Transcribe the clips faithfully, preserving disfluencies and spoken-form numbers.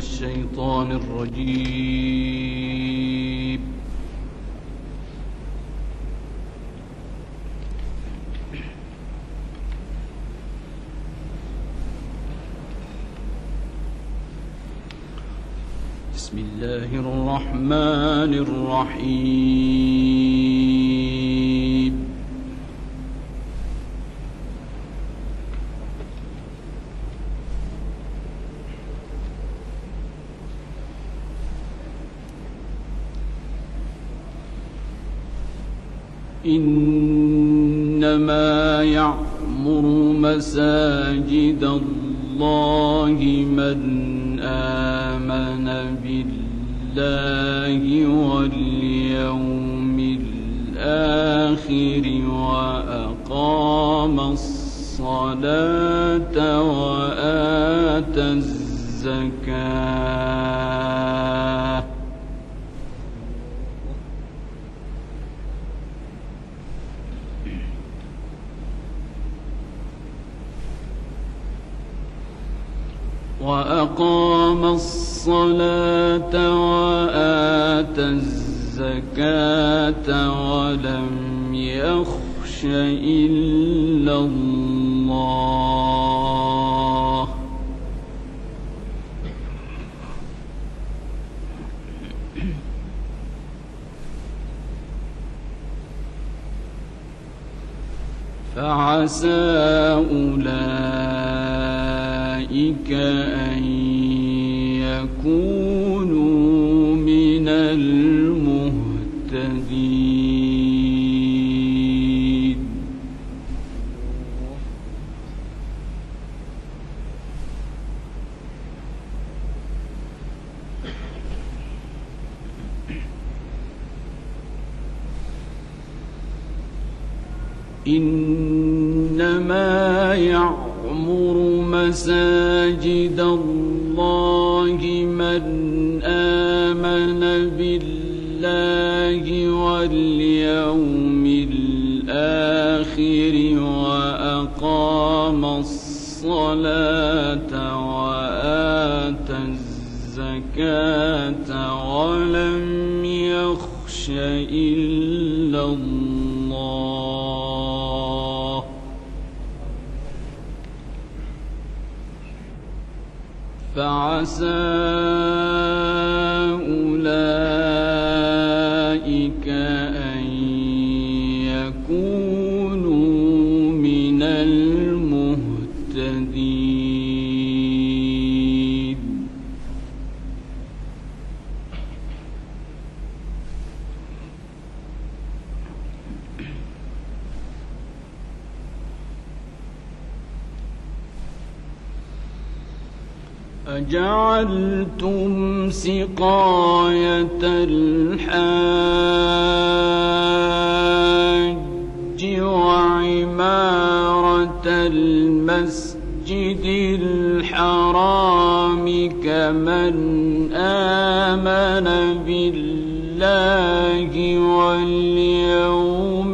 الشيطان الرجيم. بسم الله الرحمن الرحيم. إنما يعمر مساجد الله من آمن بالله واليوم الآخر وأقام الصلاة وآتى الزكاة وأقام الصلاة وآتى الزكاة ولم يخش إلا الله فعسى أولئك أن يكونوا من المهتدين. إنما يعمر مساجد الله من آمن بالله واليوم الآخر وأقام الصلاة وآتى الزكاة ولم يخش إلا الله فعسى أولئك أن يكونوا من المهتدين. أجعلتم سقاية الحاج وعمارة المسجد الحرام كمن آمن بالله واليوم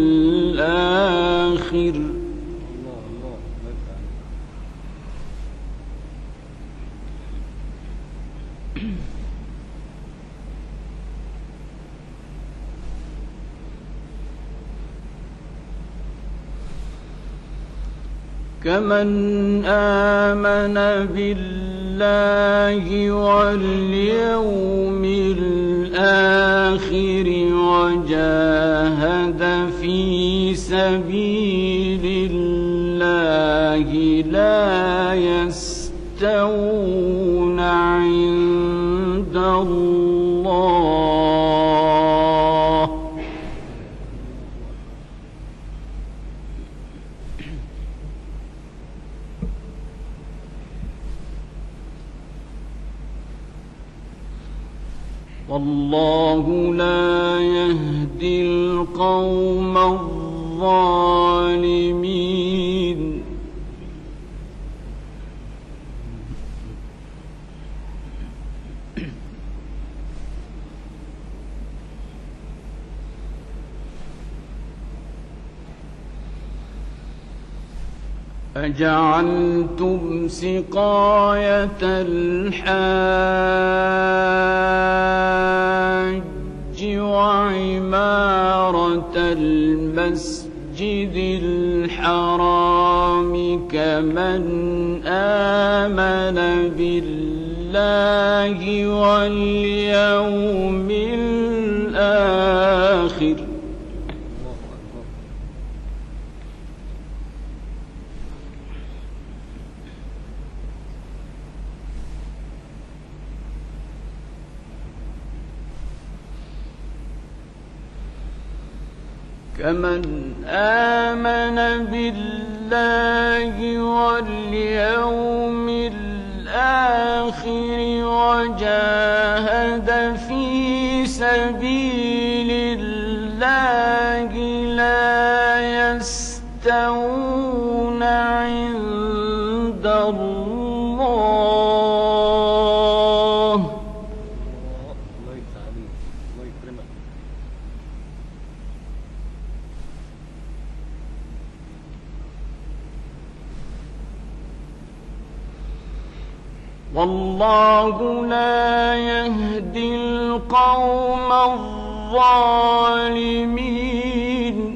الآخر كمن آمن بالله واليوم الآخر وجاهد في سبيل الله لا يستوون عند الله والله لا يهدي القوم الظالمين. أفجعلتم سقاية الحاج وعمارة المسجد الحرام كمن آمن بالله واليوم الآخر كمن آمن بالله واليوم الآخر وجاهد في سبيل الله لا يستوون عند الله. والله لا يهدي القوم الظالمين.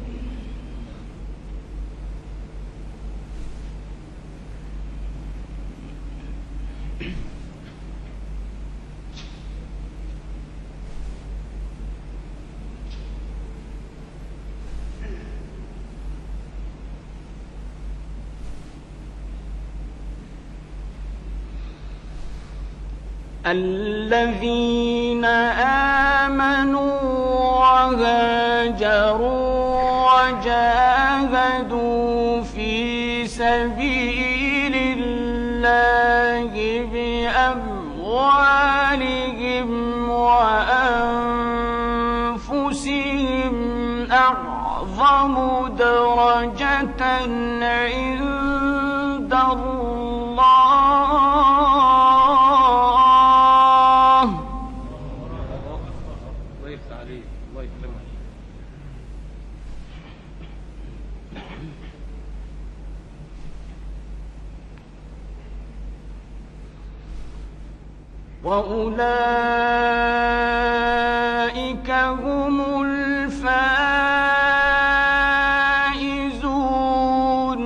الذين آمنوا وهاجروا وجاهدوا في سبيل الله بأموالهم وأنفسهم أعظم درجة عند الله. وأولئك هم الفائزون.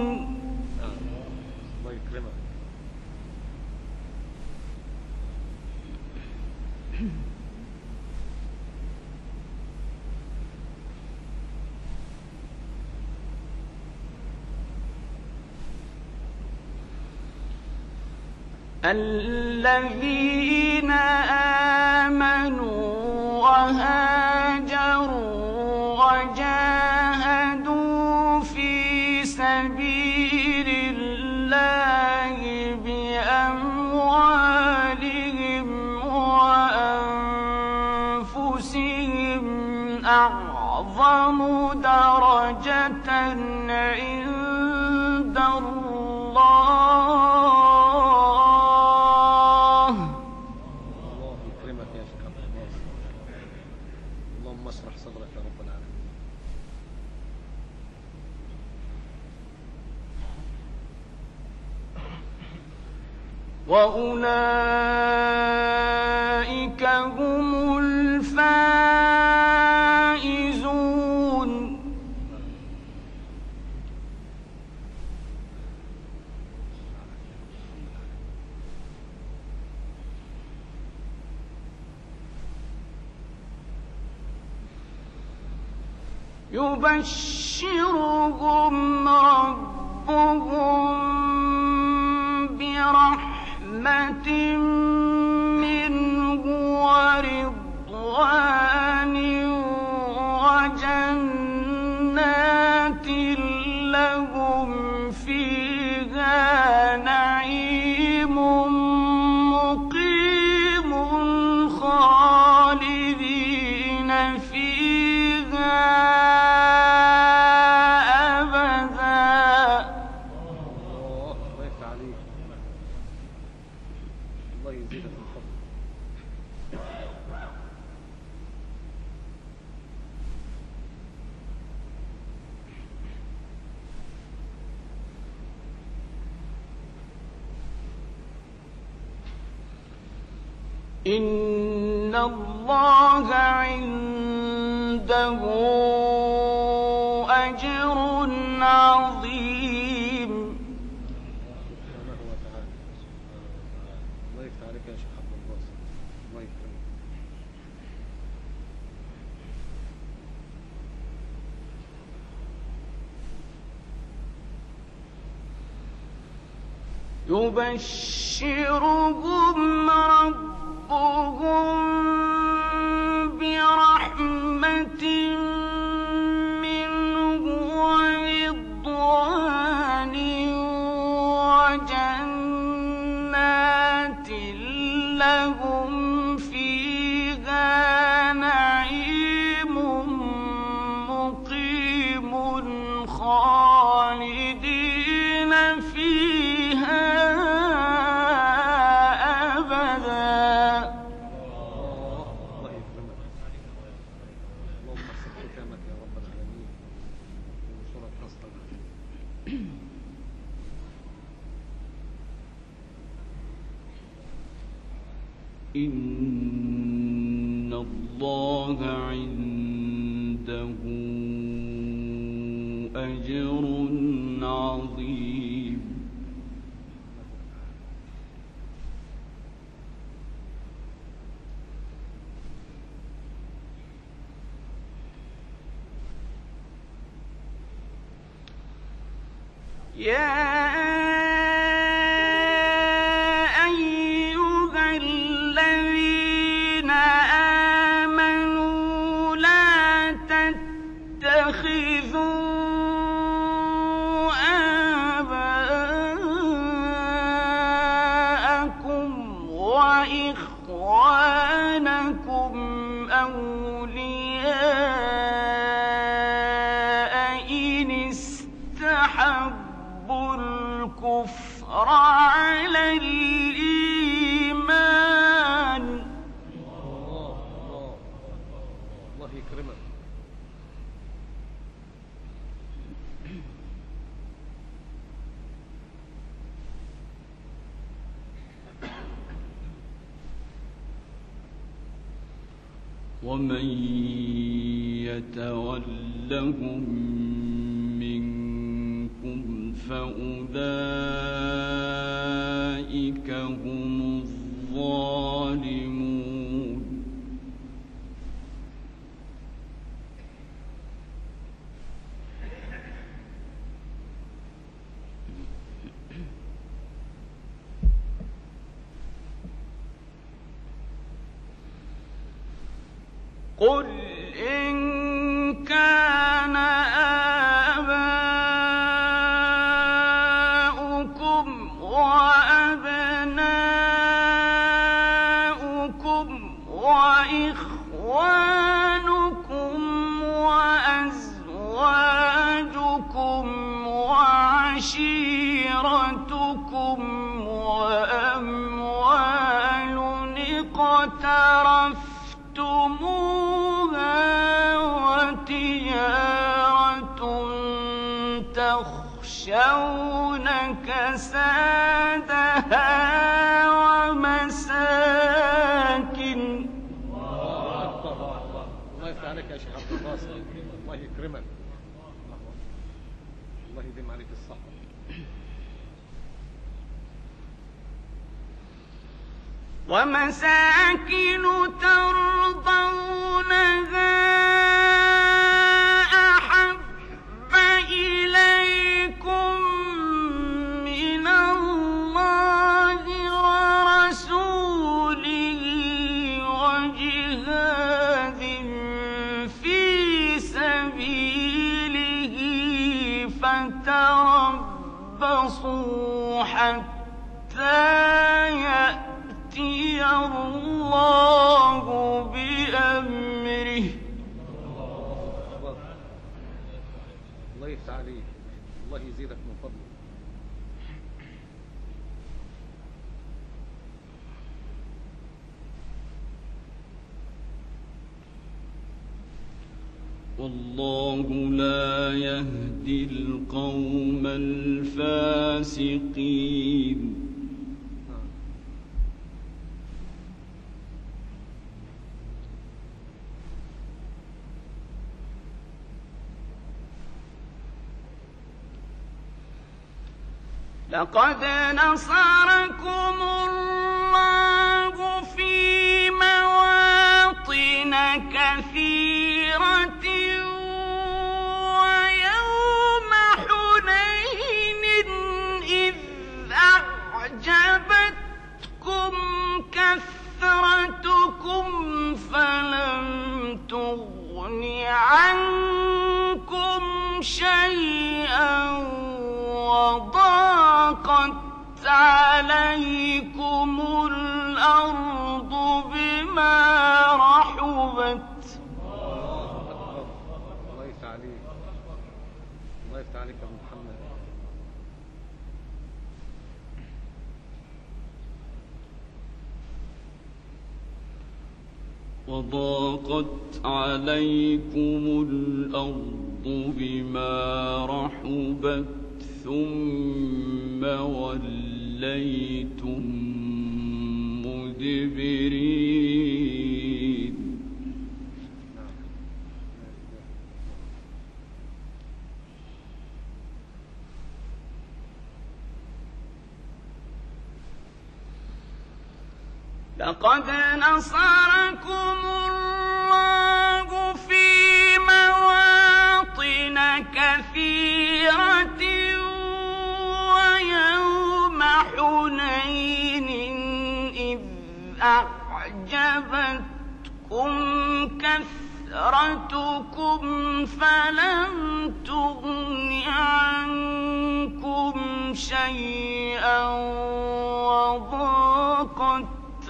الذين آمنوا وهاجروا وجاهدوا في سبيل الله بأموالهم وأنفسهم أعظم درجة عند الله. وأولئك هم الفائزون. يبشرهم ربهم برحمة منه ورضوان وجنات لهم فيها نعيم مقيم خالدين فيها إن الله عنده أجر عظيم. الله يفتح عليك يا شيخ عبد الباسط، الله يكرمك. يبشرهم ربهم برحمة منه ورضوان وجنات لهم فيها نعيم مقيم خالدين فيها إن الله عنده أجر عظيم. يا وإخوانكم أولياء إن استحبوا الكفر على الإيمان. الله الله الله يكرمك. ومن يتولهم منكم فأولئك هم الظالمون. قل إن كان آباؤكم وأبناؤكم وإخوانكم وأزواجكم وعشيرتكم وأموال اقترفتموها وتجارة تخشون كسادها ومساكن. الله يفتح عليك يا شيخ عبد الباسط، الله يكرمك، الله يديم عليك الصحة. ومساكن ترضونها أحب إليكم من الله ورسوله وجهاد في سبيله فتربصوا حتى يأتي الله بأمره. الله يفتح عليك، الله يزيدك من فضله. والله لا يهدي القوم الفاسقين. لقد نصركم الله في مواطن كثيرة ويوم حنين إذ أعجبتكم كثرتكم فلم تغن عنكم شيئا وضاقت عليكم الأرض بما رحبت. الله يفتح عليك، الله يفتح عليك يا ابو محمد. وضاقت عليكم الأرض بما رحبت ثم وليتم مدبرين. لقد نصركم الله في مواطن كثيرة ويوم حنين إذ أعجبتكم كثرتكم فلم تغن عنكم شيئا وضاقت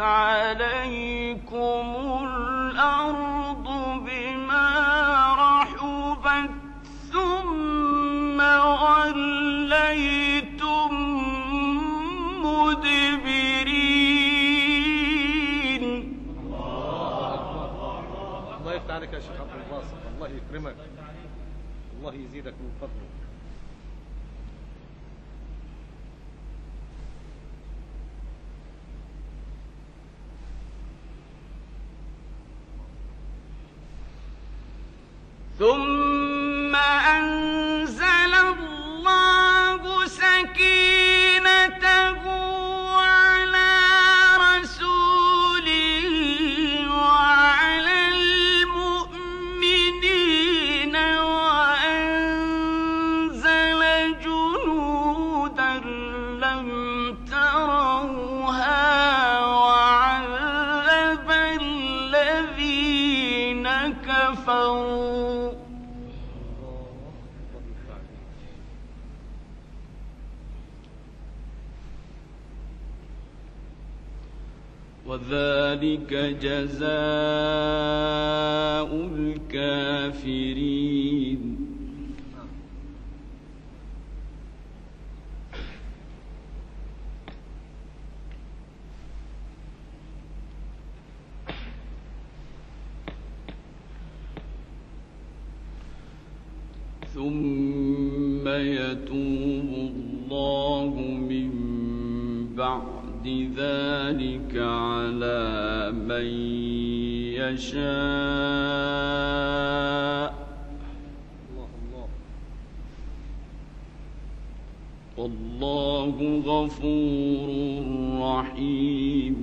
عليكم الأرض بما رحبت ثم وليتم مدبرين. الله يفتح عليك يا شيخ عبد الباسط، الله يكرمك، الله يزيدك من فضله. ثم أنزل الله سكينته على رسوله وعلى المؤمنين وأنزل جنودا لم تروها وعذب الذين كفروا. وذلك جزاء الكافرين. ثم يتوب الله من بعد ذلك على من يشاء والله غفور رحيم.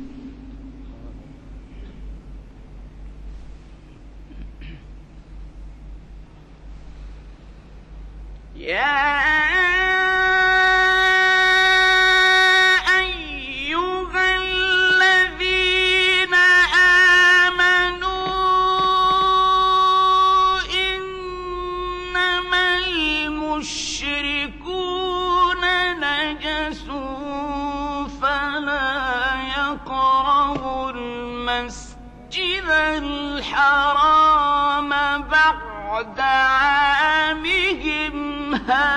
يا الحرام بعد عامهم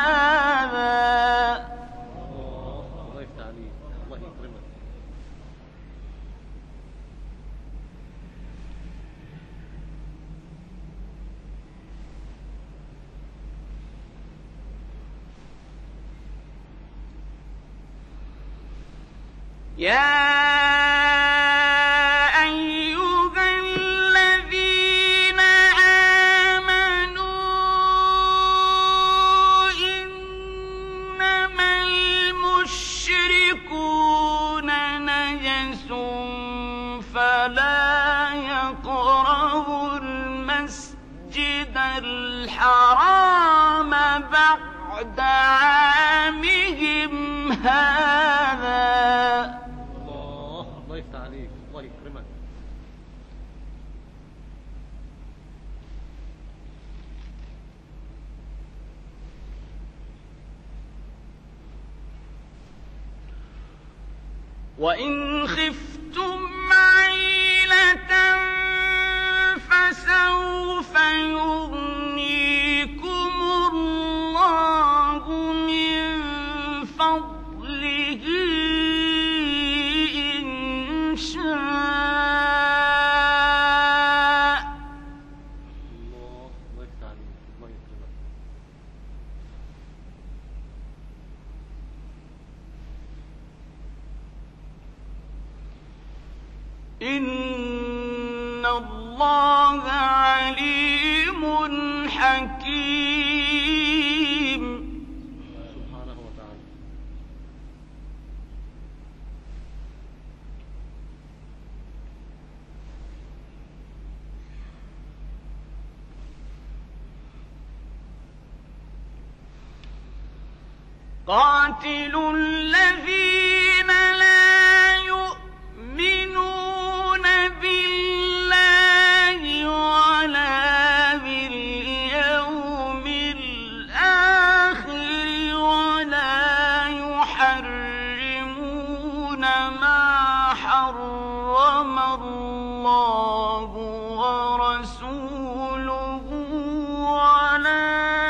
هذا. الله يفتح عليك، الله يكرمك. يا فلا يقربوا المسجد الحرام بعد عامهم هذا. الله الله يفتح عليك، الله يكرمك. وإن خفتم عيلة فسوف يغنيكم الله من فضله إن شاء. الله الله يفتح عليك، الله يكرمك. إن الله عليم حكيم. سبحانه وتعالى. قاتلوا الذين لا يؤمنون بالله ولا باليوم الآخر ولا يحرمون ما حرم الله ورسوله ولا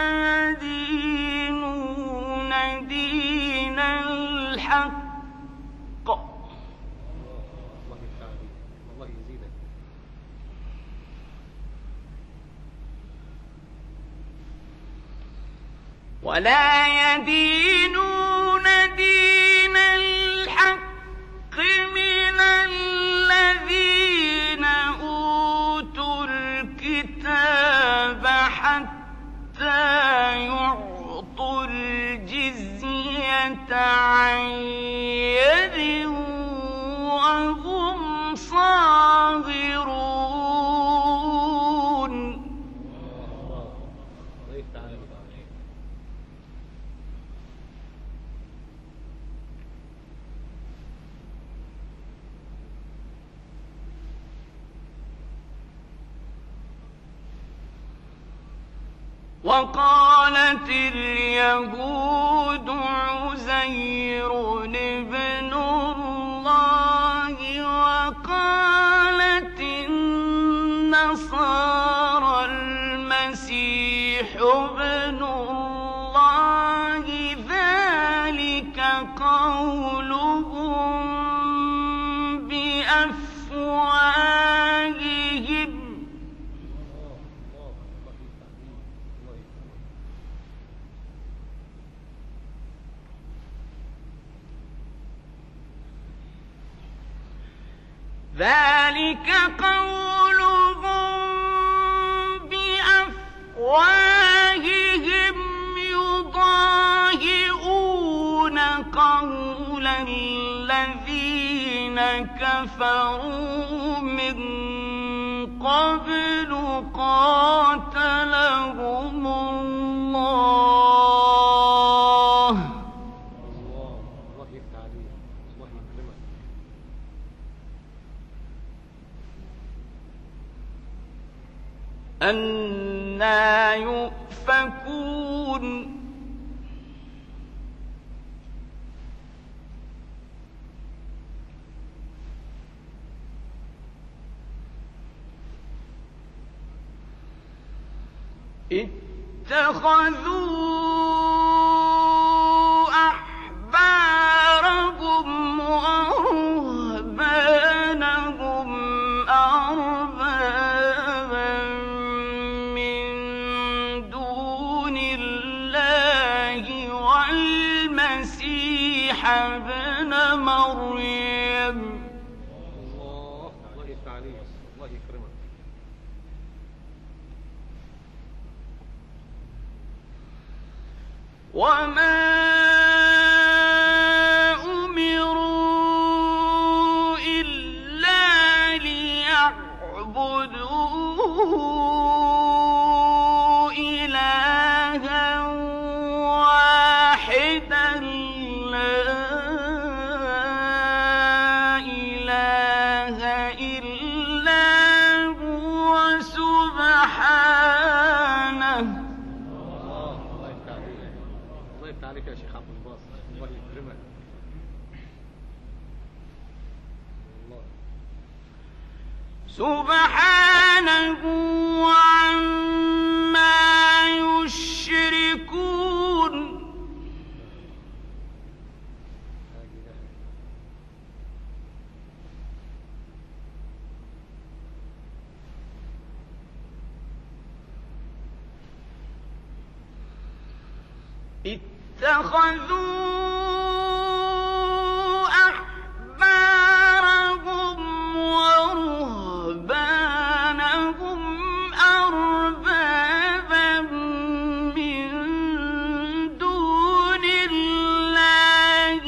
يدينون دين الحق. الله يفتح عليك، الله يزيدك. ولا يدينون دين الحق من الذين أوتوا الكتاب حتى يعطوا الجزية عن يد وهم صاغرون. الله يفتح عليك. وقالت اليهود عزير ابن الله وقالت النصارى المسيح ابن الله ذلك قولهم بأفواههم ذلك قولهم بأفواههم يضاهئون قول الذين كفروا من قبل قاتلهم الله. الله الله يفتح عليك، الله يكرمك. أنى يؤفكون. اتخذوا أحبارهم ورهبانهم أربابا من دون الله والمسيح ابن مريم. الله الله يفتح عليك، الله يكرمك. وما أمروا إلا سبحانه عما يشركون اتخذوا أحبارهم ورهبانهم أربابا من دون الله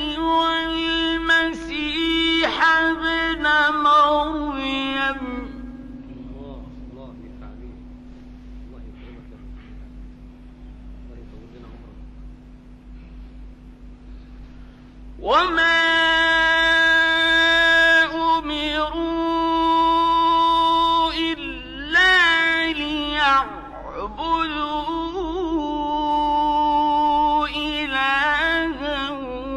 والمسيح ابن مريم الله الله يفتح عليك. الله يكرمك يا رب. الله يطول لنا عمرك. وما أمروا إلا ليعبدوا إلها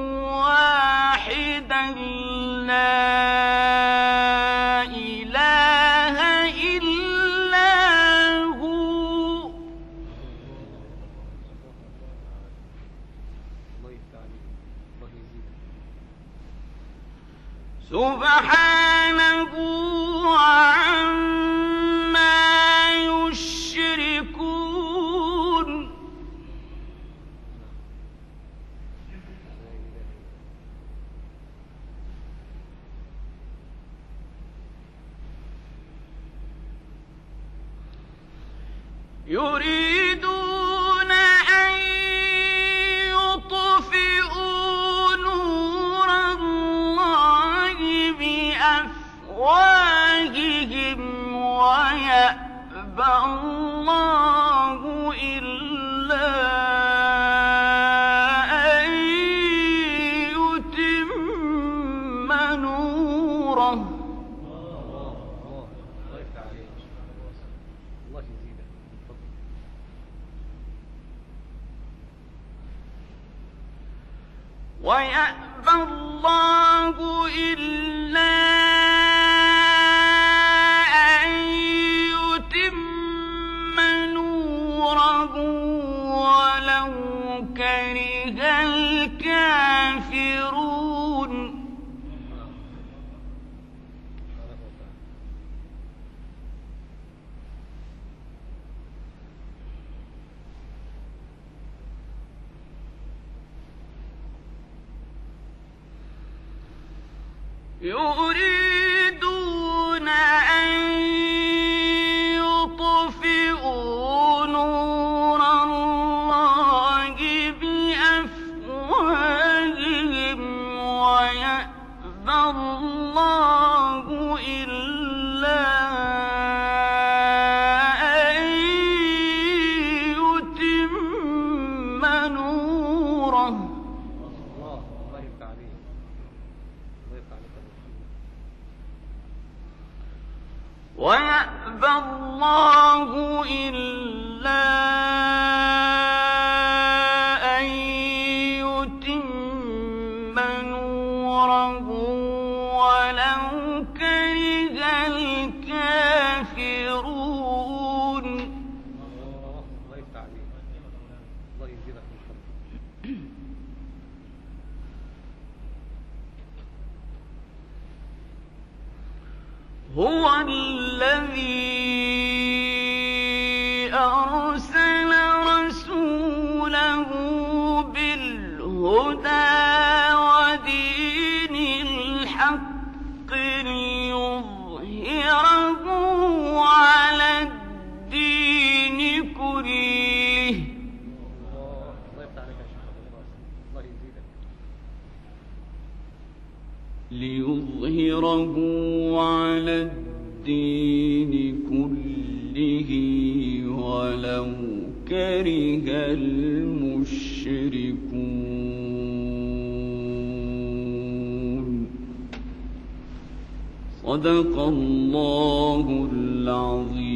واحدا لا إله إلا هو الله يفتح عليك. الله يزيدك. سبحانه عما يشركون يريدون أن يطفئوا نور الله بأفواههم ويأبى الله إلا أن يتم نوره الله الله الله يفتح عليك. الله يزيدك. اتفضل. ويأبى الله إلا أن يتم نوره ولو كره الكافرون يريدون أن يطفئوا نور الله بأفواههم ويأبى الله إلا أن يتم نوره الله الله يفتح عليك. الله يفتح عليك. ويأبى الله إلا أن يتم نوره ولو كره الكافرون الله الله يفتح عليك. الله يزيدك من فضله. هو الذي أرسل رسوله بالهدى ودين الحق ليظهره على الدين كله الله الله يفتح عليك يا شيخ أبو القاسم. الله يزيدك. ليظهره على الدين كله ولو كره المشركون. صدق الله العظيم.